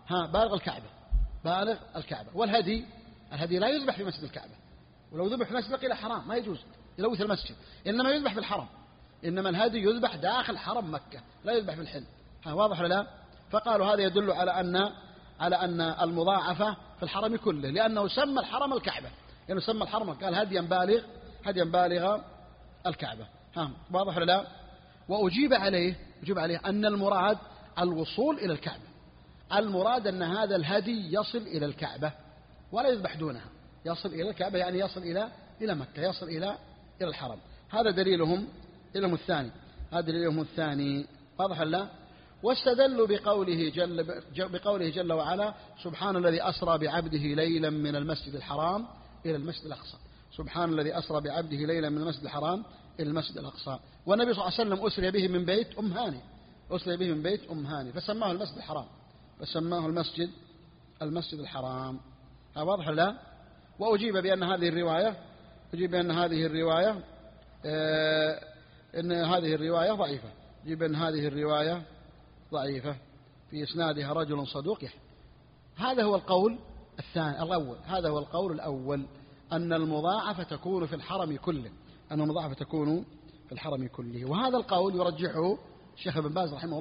بالغ الكعبة. والهدي لا يذبح في مسجد الكعبة، ولو ذبح في مسجد قيل حرام ما يجوز يلوث المسجد، إنما يذبح في الحرم، إنما الهدي يذبح داخل حرم مكة لا يذبح في الحل. واضح ولا لا؟ فقالوا هذا يدل على أن المضاعفة في الحرم كله، لأنه سمى الحرم الكعبة، يعني سمى الحرم، قال هديا بالغ الكعبة. واضح ولا لا؟ وأجيب عليه أن المراد الوصول إلى الكعبة، المراد أن هذا الهدي يصل إلى الكعبة ولا يذبح دونها، يصل إلى الكعبة يعني يصل إلى مكة، يصل إلى الحرم. هذا دليلهم الثاني. واضح ولا لا؟ واستدلوا بقوله جل وعلا: سبحان الذي أسرى بعبده ليلا من المسجد الحرام إلى المسجد الأقصى. سبحان الذي أسرى بعبده ليلا من المسجد الحرام إلى المسجد الأقصى. والنبي صلى الله عليه وسلم أسري به من بيت أم هاني، فسماه المسجد الحرام، فسماه المسجد الحرام. واضح ولا لا؟ وأجيب بأن هذه الرواية ضعيفة. أجيب أن هذه الرواية ضعيفة في إسنادها رجل صدوق يحيى. هذا هو القول الأول، أن المضاعفة تكون في الحرم كله، وهذا القول يرجحه الشيخ ابن باز رحمه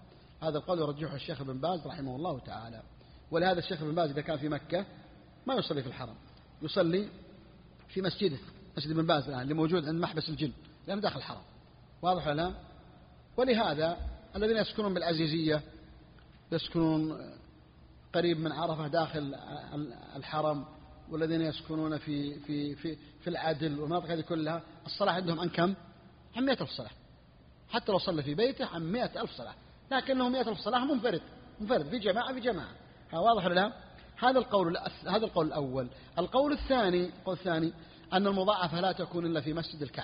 الله تعالى. ولهذا الشيخ ابن باز إذا كان في مكة ما يصلي في الحرم، يصلي في مسجد ابن باز الآن اللي موجود عند محبس الجن، لأنه داخل الحرم. واضح ولا لا؟ ولهذا الذين يسكنون بالعزيزية، يسكنون قريب من عرفة داخل الحرم، والذين يسكنون في العدل والمناطق هذه كلها، الصلاة عندهم عن كم؟ عن 100,000 صلاة، حتى لو صلى في بيته عن 100,000 صلاة، لكنه 100,000 صلاة منفرد في جماعة. واضح ولا لا؟ هذا القول الأول. القول الثاني أن المضاعفة لا تكون إلا في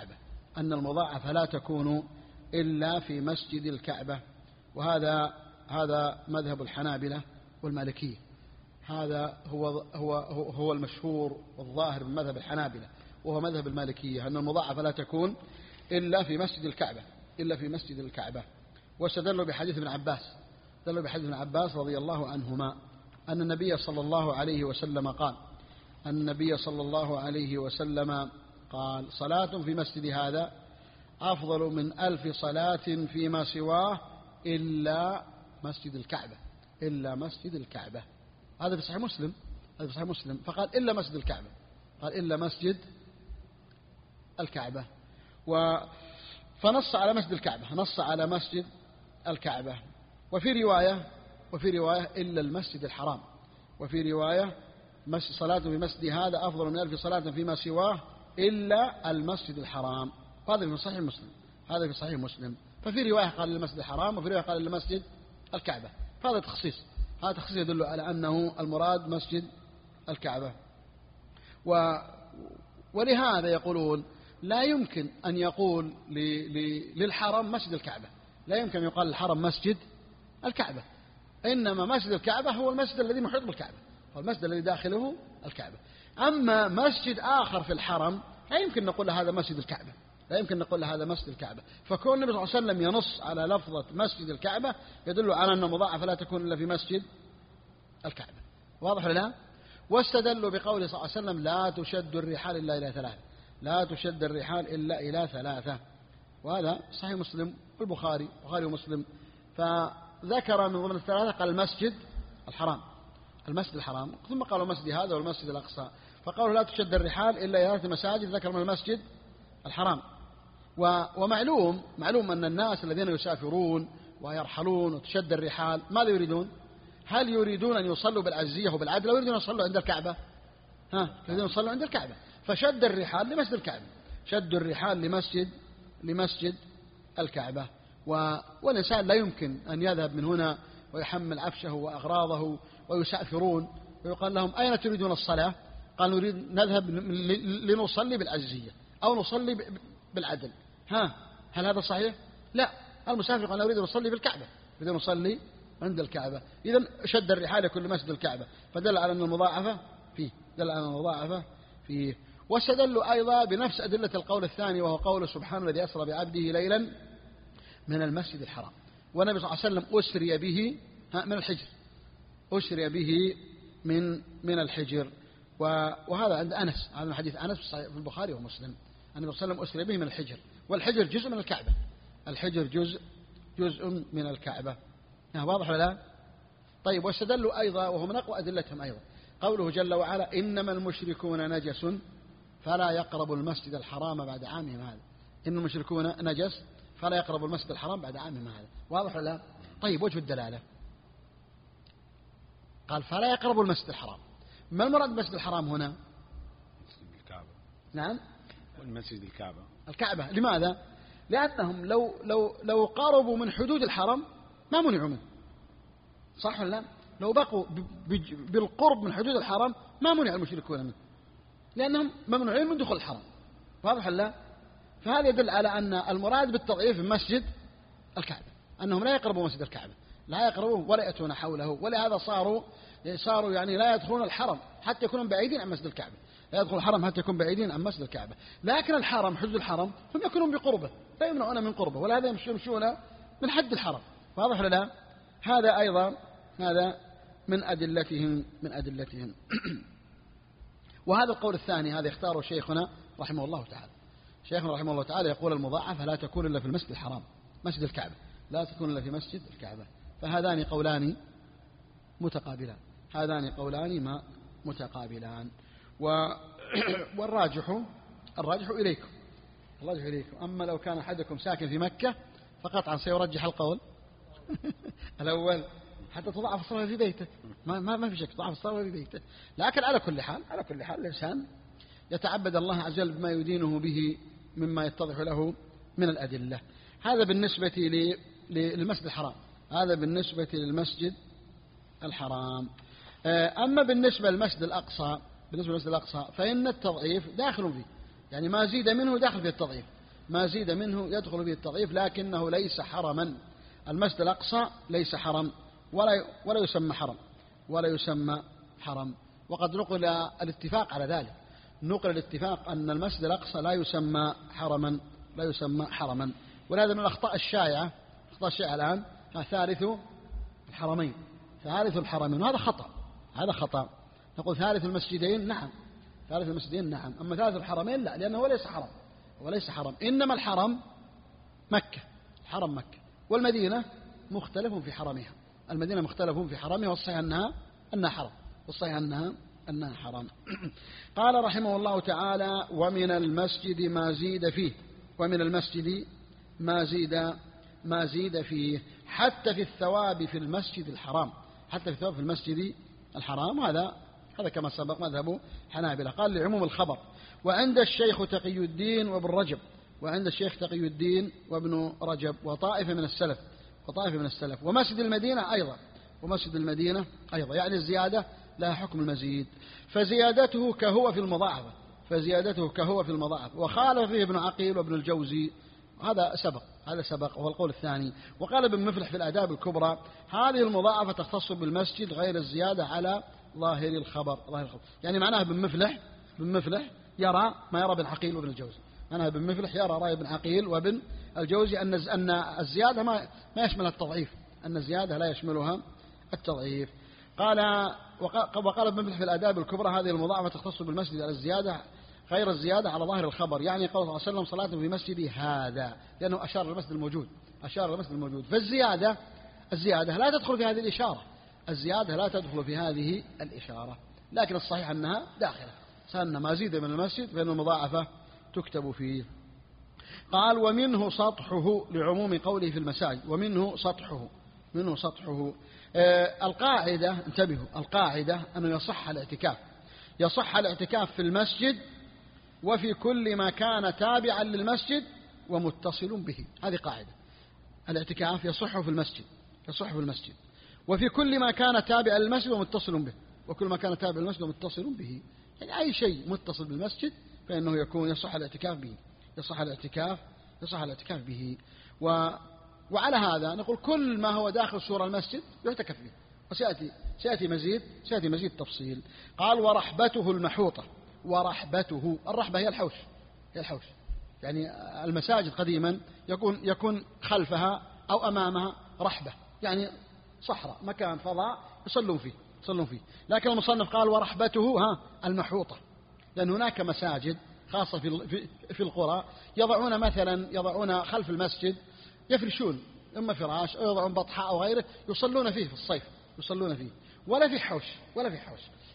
مسجد الكعبة، وهذا مذهب الحنابلة والمالكية. هذا هو المشهور والظاهر من مذهب الحنابلة، وهو مذهب المالكية، أن المضاعفة لا تكون إلا في مسجد الكعبة. واستدلوا بحديث ابن عباس رضي الله عنهما أن النبي صلى الله عليه وسلم قال: صلاة في مسجد هذا أفضل من 1000 صلاة فيما سواه إلا مسجد الكعبة. هذا في صحيح مسلم. فقال: إلا مسجد الكعبة. فنص على مسجد الكعبة. وفي رواية إلا المسجد الحرام. وفي رواية: صلاة في مسجد هذا أفضل من 1000 صلاة فيما سواه إلا المسجد الحرام. هذا في صحيح مسلم. ففي رواية قال المسجد الحرام، وفي رواية قال المسجد الكعبة. فهذا تخصيص يدل على أنه المراد مسجد الكعبة. ولهذا يقولون لا يمكن أن يقول للحرم مسجد الكعبة، لا يمكن أن يقال للحرم مسجد الكعبة، إنما مسجد الكعبة هو المسجد الذي محيط بالكعبة، هو المسجد الذي داخله الكعبة. أما مسجد آخر في الحرم لا يمكن نقول هذا مسجد الكعبة، فكون النبي صلى الله عليه وسلم ينص على لفظة مسجد الكعبة يدل على أن المضاعفة لا تكون إلا في مسجد الكعبة. واضح ولا لا؟ واستدلوا بقوله صلى الله عليه وسلم: لا تشد الرحال إلا إلى 3. وهذا صحيح مسلم والبخاري ومسلم. فذكر من ضمن 3 قال المسجد الحرام، ثم قالوا المسجد هذا والمسجد الأقصى، فقالوا لا تشد الرحال إلا إلى 3 مساجد، ذكر من المسجد الحرام. ومعلوم أن الناس الذين يسافرون ويرحلون وتشد الرحال ماذا يريدون؟ هل يريدون أن يصلوا بالعزية وبالعدل، أو يريدون أن يصلوا عند الكعبة؟ يريدون يصلوا عند الكعبة، فشد الرحال لمسجد الكعبة، شد الرحال لمسجد الكعبة. والإنسان لا يمكن أن يذهب من هنا ويحمل عفشه وأغراضه ويسافرون ويقال لهم: أين تريدون الصلاة؟ قال: نريد نذهب لنصلي بالعزية أو نصلي بالعدل. هل هذا صحيح؟ لا، المسافر قال: نريد نصلي في الكعبة، نريد نصلي عند الكعبة. إذن شد الرحال كل مسجد الكعبة، فدل على أن المضاعفة فيه. واستدلوا أيضا بنفس أدلة القول الثاني، وهو قول سبحان الذي أسرى بعبده ليلا من المسجد الحرام. والنبي صلى الله عليه وسلم أسري به من الحجر، من الحجر. وهذا عند أنس، هذا حديث أنس في البخاري ومسلم، النبي صلى الله عليه وسلم أسري به من الحجر، والحجر جزء من الكعبة، جزء من الكعبة. واضح ولا لا؟ طيب. واستدلوا أيضا، وهو من أقوى أدلتهم أيضا، قوله جل وعلا إنما المشركون نجس فلا يقربوا المسجد الحرام بعد عامهم هذا. إن المشركون نجس فلا يقربوا المسجد الحرام بعد عامهم هذا. واضح ولا لا؟ طيب وجه الدلالة قال فلا يقربوا المسجد الحرام. ما المراد بالمسجد الحرام هنا؟
الكعبة.
نعم
والمسجد
الكعبة. لماذا؟ لأنهم لو قاربوا من حدود الحرم ما منعوا منه، صح ولا لا؟ لو بقوا بالقرب من حدود الحرم ما منع المشركون منه، لأنهم ممنوعين من دخول الحرم. واضح ولا لا؟ فهذا يدل على أن المراد بالتضعيف مسجد الكعبة، أنهم لا يقربوا مسجد الكعبة، لا يقربوه ولا يأتون حوله، ولهذا صاروا يعني لا يدخلون الحرم حتى يكونوا بعيدين عن مسجد الكعبة، لا يدخل الحرم حتى يكون بعيدين عن مسجد الكعبة. لكن الحرم حدود الحرم هم يكونون بقربه، لا يمنعون من قربه، ولا هذا يمشون من حد الحرم. واضح ولا لا؟ هذا أيضا هذا من أدلتهم وهذا القول الثاني هذا يختاره شيخنا رحمه الله تعالى. شيخنا رحمه الله تعالى يقول المضاعفة لا تكون إلا في المسجد الحرام، مسجد الكعبة، لا تكون إلا في مسجد الكعبة. فهذان قولان متقابلان، هذان قولان متقابلان. والراجح إليكم، أما لو كان أحدكم ساكن في مكة فقطعا سيرجح القول الأول حتى تضعف الصلاة في بيته، ما في شك تضعف الصلاة في بيته. لكن على كل حال الإنسان يتعبد الله عز وجل بما يدينه به مما يتضح له من الأدلة. هذا بالنسبة للمسجد الحرام، هذا بالنسبة للمسجد الحرام. أما بالنسبة للمسجد الأقصى، فإن التضعيف داخل فيه، يعني ما زيد منه داخل في التضعيف، ما زيد منه يدخل فيه التضعيف، لكنه ليس حرما. المسجد الأقصى ليس حرم ولا يسمى حرم، وقد نقل الاتفاق على ذلك، نقل الاتفاق أن المسجد الأقصى لا يسمى حرما. ولهذا من الأخطاء الشائعة الآن ثالث الحرمين، وهذا خطأ. نقول ثالث المسجدين نعم، أما ثالث الحرمين لا، لأنه وليس حرم. إنما الحرم مكة، والمدينة مختلف في حرمها، والصحيح أنها حرم. قال رحمه الله تعالى ومن المسجد ما زيد فيه حتى في الثواب في المسجد الحرام، هذا كما سبق مذهب حنابلة. قال لعموم الخبر. وعند الشيخ تقي الدين وابن رجب وطائفة من السلف ومسجد المدينة أيضا، يعني الزيادة لها حكم المزيد، فزيادته كهو في المضاعفة، وخالف فيه ابن عقيل وابن الجوزي، هذا سبق وهو القول الثاني. وقال ابن مفلح في الآداب الكبرى هذه المضاعفة تختص بالمسجد غير الزيادة على ظاهر الخبر. يعني معناها ابن مفلح يرى ما يرى ابن عقيل وابن الجوزي، يرى رأي ابن عقيل وابن الجوزي أن الزيادة ما يشملها التضعيف، أن الزيادة لا يشملها التضعيف. وقال ابن مفلح في الآداب الكبرى هذه المضاعفة تختص بالمسجد على الزيادة غير الزيادة على ظاهر الخبر، يعني قول صلى الله عليه وسلم صلاة في مسجدي هذا، لأنه أشار للمسجد الموجود. فالزيادة لا تدخل في هذه الإشارة، لكن الصحيح أنها داخلة، سألنا ما زيد من المسجد فإن المضاعفة تكتب فيه. قال ومنه سطحه لعموم قوله في المساجد، ومنه سطحه. القاعدة، انتبهوا، القاعدة أنه يصح الاعتكاف في المسجد وفي كل ما كان تابعا للمسجد ومتصل به. هذه قاعدة، الاعتكاف يصح في المسجد وفي كل ما كان تابعا للمسجد ومتصل به، وكل ما كان تابعا للمسجد ومتصل به، يعني أي شيء متصل بالمسجد فإنه يكون يصح الاعتكاف به. وعلى هذا نقول كل ما هو داخل سور المسجد يعتكف به، وسيأتي مزيد تفصيل. قال ورحبته المحوطة. الرحبة هي الحوش، يعني المساجد قديما يكون خلفها أو أمامها رحبة، يعني صحراء، مكان فضاء يصلون فيه. لكن المصنف قال ورحبته المحوطة، لأن هناك مساجد خاصة في القرى يضعون خلف المسجد، يفرشون إما فراش أو يضعون بطحاء أو غيره، يصلون فيه في الصيف، ولا في حوش.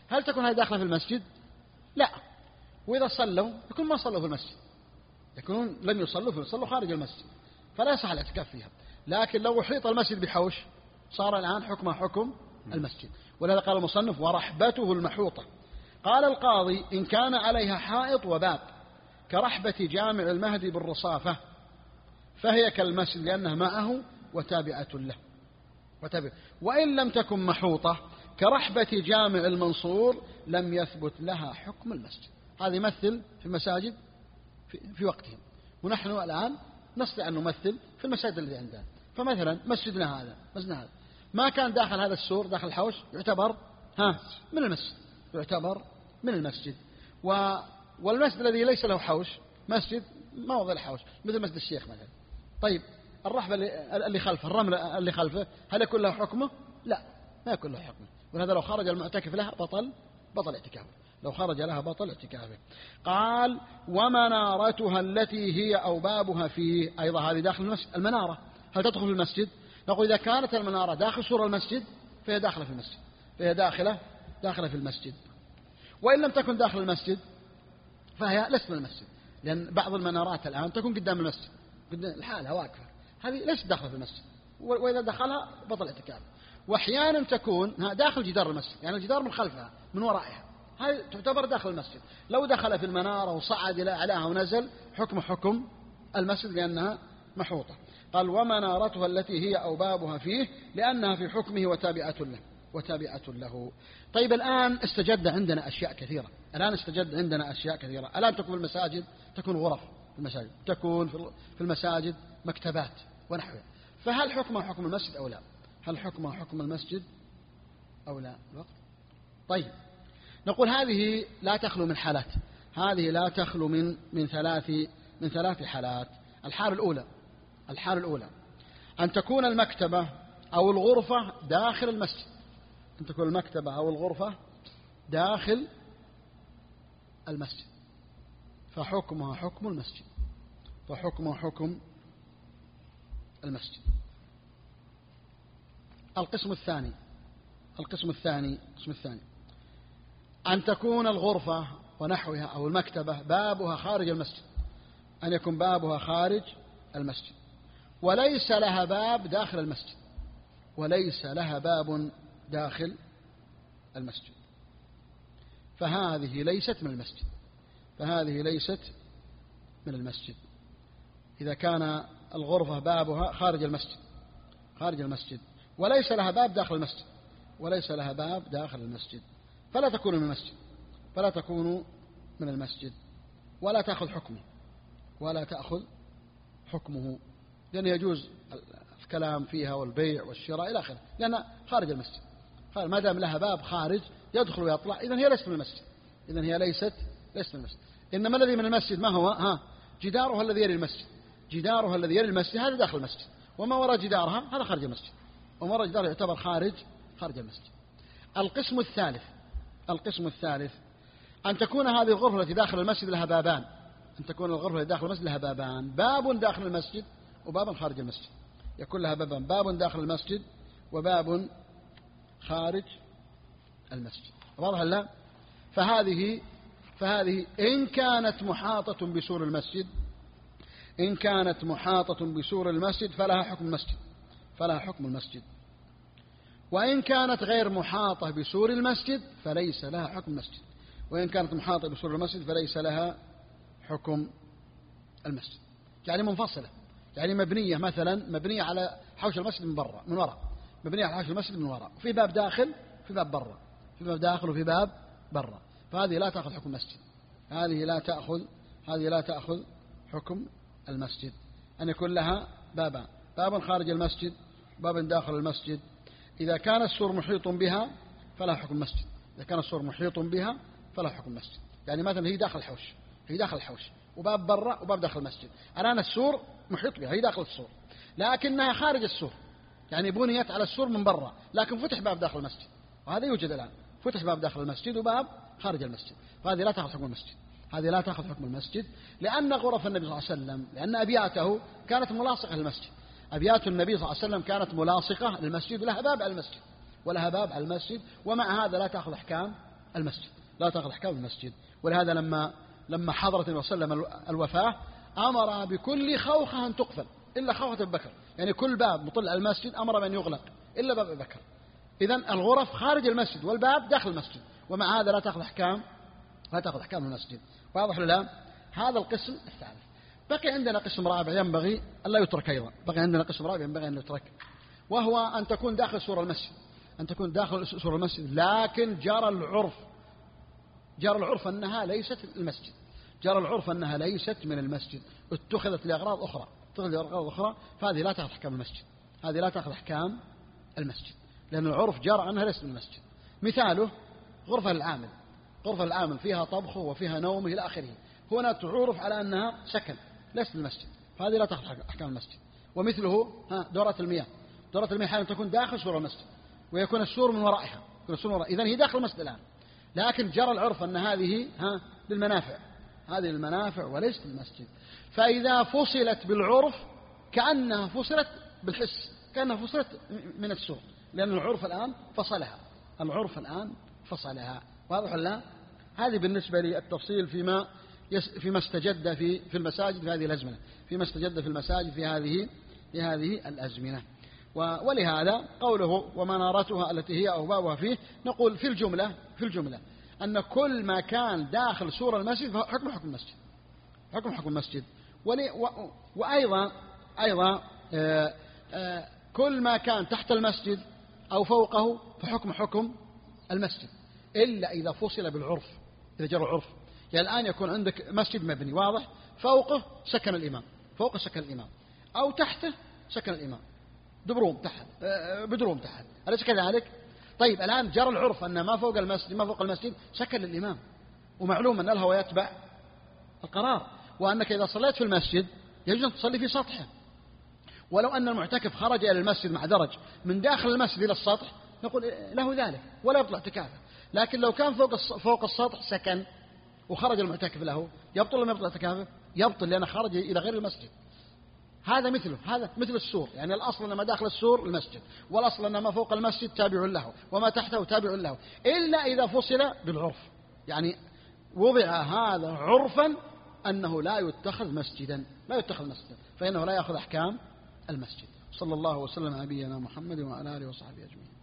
هل تكون هذه داخلة في المسجد؟ لا. وإذا صلوا يكون ما صلوا في المسجد، يكونون لم يصلوا صلوا خارج المسجد، فلا يصح الاعتكاف فيها. لكن لو أحيط المسجد بحوش صار الآن حكمها حكم المسجد. ولهذا قال المصنف ورحبته المحوطة. قال القاضي إن كان عليها حائط وباب كرحبة جامع المهدي بالرصافة فهي كالمسجد لأنها معه وتابعة له. وإن لم تكن محوطة كرحبة جامع المنصور لم يثبت لها حكم المسجد. هذا يمثل في المساجد في وقتهم، ونحن الآن نستطيع أن نمثل في المساجد التي عندنا. فمثلا مسجدنا هذا ما كان داخل هذا السور داخل الحوش يعتبر من المسجد، يعتبر من المسجد. والمسجد الذي ليس له حوش مسجد ما وضع الحوش، مثل مسجد الشيخ مثلا. طيب الرحبة اللي خلفه، الرمل اللي خلفه، هل يكون له حكمه؟ لا، ما يكون له حكمه. ولهذا لو خرج المعتكف لها بطل اعتكافه، لو خرج لها بطل اعتكافه. قال ومنارتها التي هي أوبابها فيه، أيضا هذه داخل المسجد. المنارة هل تدخل في المسجد؟ نقول إذا كانت المنارة داخل سور المسجد فهي داخلة في المسجد، فهي داخلة في المسجد. وإن لم تكن داخل المسجد فهي ليست من المسجد، لأن بعض المنارات الآن تكون قدام المسجد الحالة واقفة، هذه ليست داخلة في المسجد، وإذا دخلها بطل اعتكاف. وأحيانا تكون داخل جدار المسجد، يعني الجدار من خلفها من ورائها، هذه تعتبر داخل المسجد. لو دخل في المنارة وصعد إلى أعلاها ونزل حكم المسجد لأنها محوطة. قال ومنارتها التي هي أوبابها فيه لأنها في حكمه وتابعة له. طيب الآن استجد عندنا أشياء كثيرة، الآن تكون المساجد، تكون غرف في المساجد، تكون في المساجد مكتبات ونحوها. فهل حكمها حكم المسجد أو لا؟ الوقت. طيب نقول هذه لا تخلو من حالات، هذه لا تخلو من ثلاث حالات. الحالة الأولى أن تكون المكتبة أو الغرفة داخل المسجد، أن تكون المكتبة أو الغرفة داخل المسجد فحكمها حكم المسجد. القسم الثاني أن تكون الغرفة ونحوها أو المكتبة بابها خارج المسجد، أن يكون بابها خارج المسجد وليس لها باب داخل المسجد، فهذه ليست من المسجد. إذا كان الغرفة بابها خارج المسجد وليس لها باب داخل المسجد فلا تكون من المسجد ولا تأخذ حكمه، لأن يجوز الكلام فيها والبيع والشراء إلى آخره، لأن خارج المسجد. ما دام لها باب خارج يدخل ويطلع إذن هي ليست من المسجد. إنما الذي من المسجد ما هو؟ جدارها الذي يلي المسجد هذا داخل المسجد، وما وراء جدارها هذا خارج المسجد، وما وراء جدارها يعتبر خارج المسجد. القسم الثالث أن تكون هذه الغرفة التي داخل المسجد لها بابان، باب داخل المسجد وباب خارج المسجد، يكون لها باب داخل المسجد وباب خارج المسجد. واضح لا؟ فهذه إن كانت محاطة بسور المسجد فلها حكم المسجد، وإن كانت غير محاطة بسور المسجد فليس لها حكم المسجد. يعني منفصلة، يعني مبنية على حوش المسجد من وراء، وفي باب داخل وفي باب برا، فهذه لا تأخذ حكم المسجد، هذه لا تأخذ حكم المسجد. أن يكون لها باب خارج المسجد وباب داخل المسجد. إذا كان السور محيط بها فلا حكم المسجد، يعني مثلا هي داخل الحوش وباب برا وباب داخل المسجد. الآن السور محيط بها، هي داخل السور لكنها خارج السور، يعني بنيت على السور من برا لكن فتح باب داخل المسجد، وهذا يوجد الآن، فتح باب داخل المسجد وباب خارج المسجد، فهذه لا تأخذ حكم المسجد. لأن غرف النبي صلى الله عليه وسلم، لأن أبياته كانت ملاصقة للمسجد، أبيات النبي صلى الله عليه وسلم كانت ملاصقة للمسجد ولها باب على المسجد، ومع هذا لا تأخذ المسجد، لا تأخذ أحكام المسجد. ولهذا لما حضرت النبي صلى الله عليه وسلم الوفاة أمر بكل خوخة أن تقفل إلا خوخة أبي بكر، يعني كل باب مطل على المسجد أمر بأن يغلق إلا باب أبي بكر. إذن الغرف خارج المسجد والباب داخل المسجد، ومع هذا لا تأخذ أحكام المسجد. واضح ولا؟ هذا القسم الثالث. بقي عندنا قسم رابع ينبغي ألا يترك أيضا، بقي عندنا قسم رابع ينبغي أن يترك، وهو أن تكون داخل سور المسجد، لكن جرى العرف أنها ليست المسجد، جرى العرف أنها ليست من المسجد، اتخذت لأغراض أخرى، فهذه لا تأخذ أحكام المسجد، لأن العرف جرى أنها ليست من المسجد. مثاله غرفة العامل فيها طبخه وفيها نومه إلى آخره، هنا تعرف على أنها سكن ليست المسجد، فهذه لا تأخذ أحكام المسجد. ومثله دورات المياه حالا تكون داخل سور المسجد ويكون السور من ورائها، إذن هي داخل المسجد الآن، لكن جرى العرف أن هذه للمنافع وليست المسجد. فإذا فصلت بالعرف كأنها فصلت بالحس، كأنها فصلت من السور، لأن العرف الآن فصلها. واضح ولا؟ هذه بالنسبة للتفصيل فيما استجد في المساجد في هذه الأزمنة، في هذه الأزمنة. ولهذا قوله ومنارتها التي هي أوبابها فيه، نقول في الجملة أن كل ما كان داخل سور المسجد فحكم حكم المسجد. وأيضا كل ما كان تحت المسجد أو فوقه فحكم المسجد، إلا إذا فصل بالعرف، إذا جرى العرف. يعني الآن يكون عندك مسجد مبني واضح، فوقه سكن الإمام، أو تحته سكن الإمام، بدروم تحت، أليس كذلك؟ طيب الآن جرى العرف أن ما فوق المسجد سكن للإمام، ومعلوم أن الهوى يتبع القرار، وأنك إذا صليت في المسجد يجوز أن تصلي في سطحه. ولو أن المعتكف خرج إلى المسجد مع درج من داخل المسجد إلى السطح نقول له ذلك ولا يبطل اعتكافه، لكن لو كان فوق السطح سكن وخرج المعتكف له يبطل ولا ما يبطل اعتكافه؟ يبطل، لأنه خرج إلى غير المسجد. هذا مثل السور، يعني الأصل أن ما داخل السور المسجد، والأصل أن ما فوق المسجد تابع له وما تحته تابع له، إلا إذا فصل بالعرف، يعني وضع هذا عرفا أنه لا يتخذ مسجدا، فإنه لا يأخذ أحكام المسجد. صلى الله وسلم على نبينا محمد وعلى آله وصحبه أجمعين.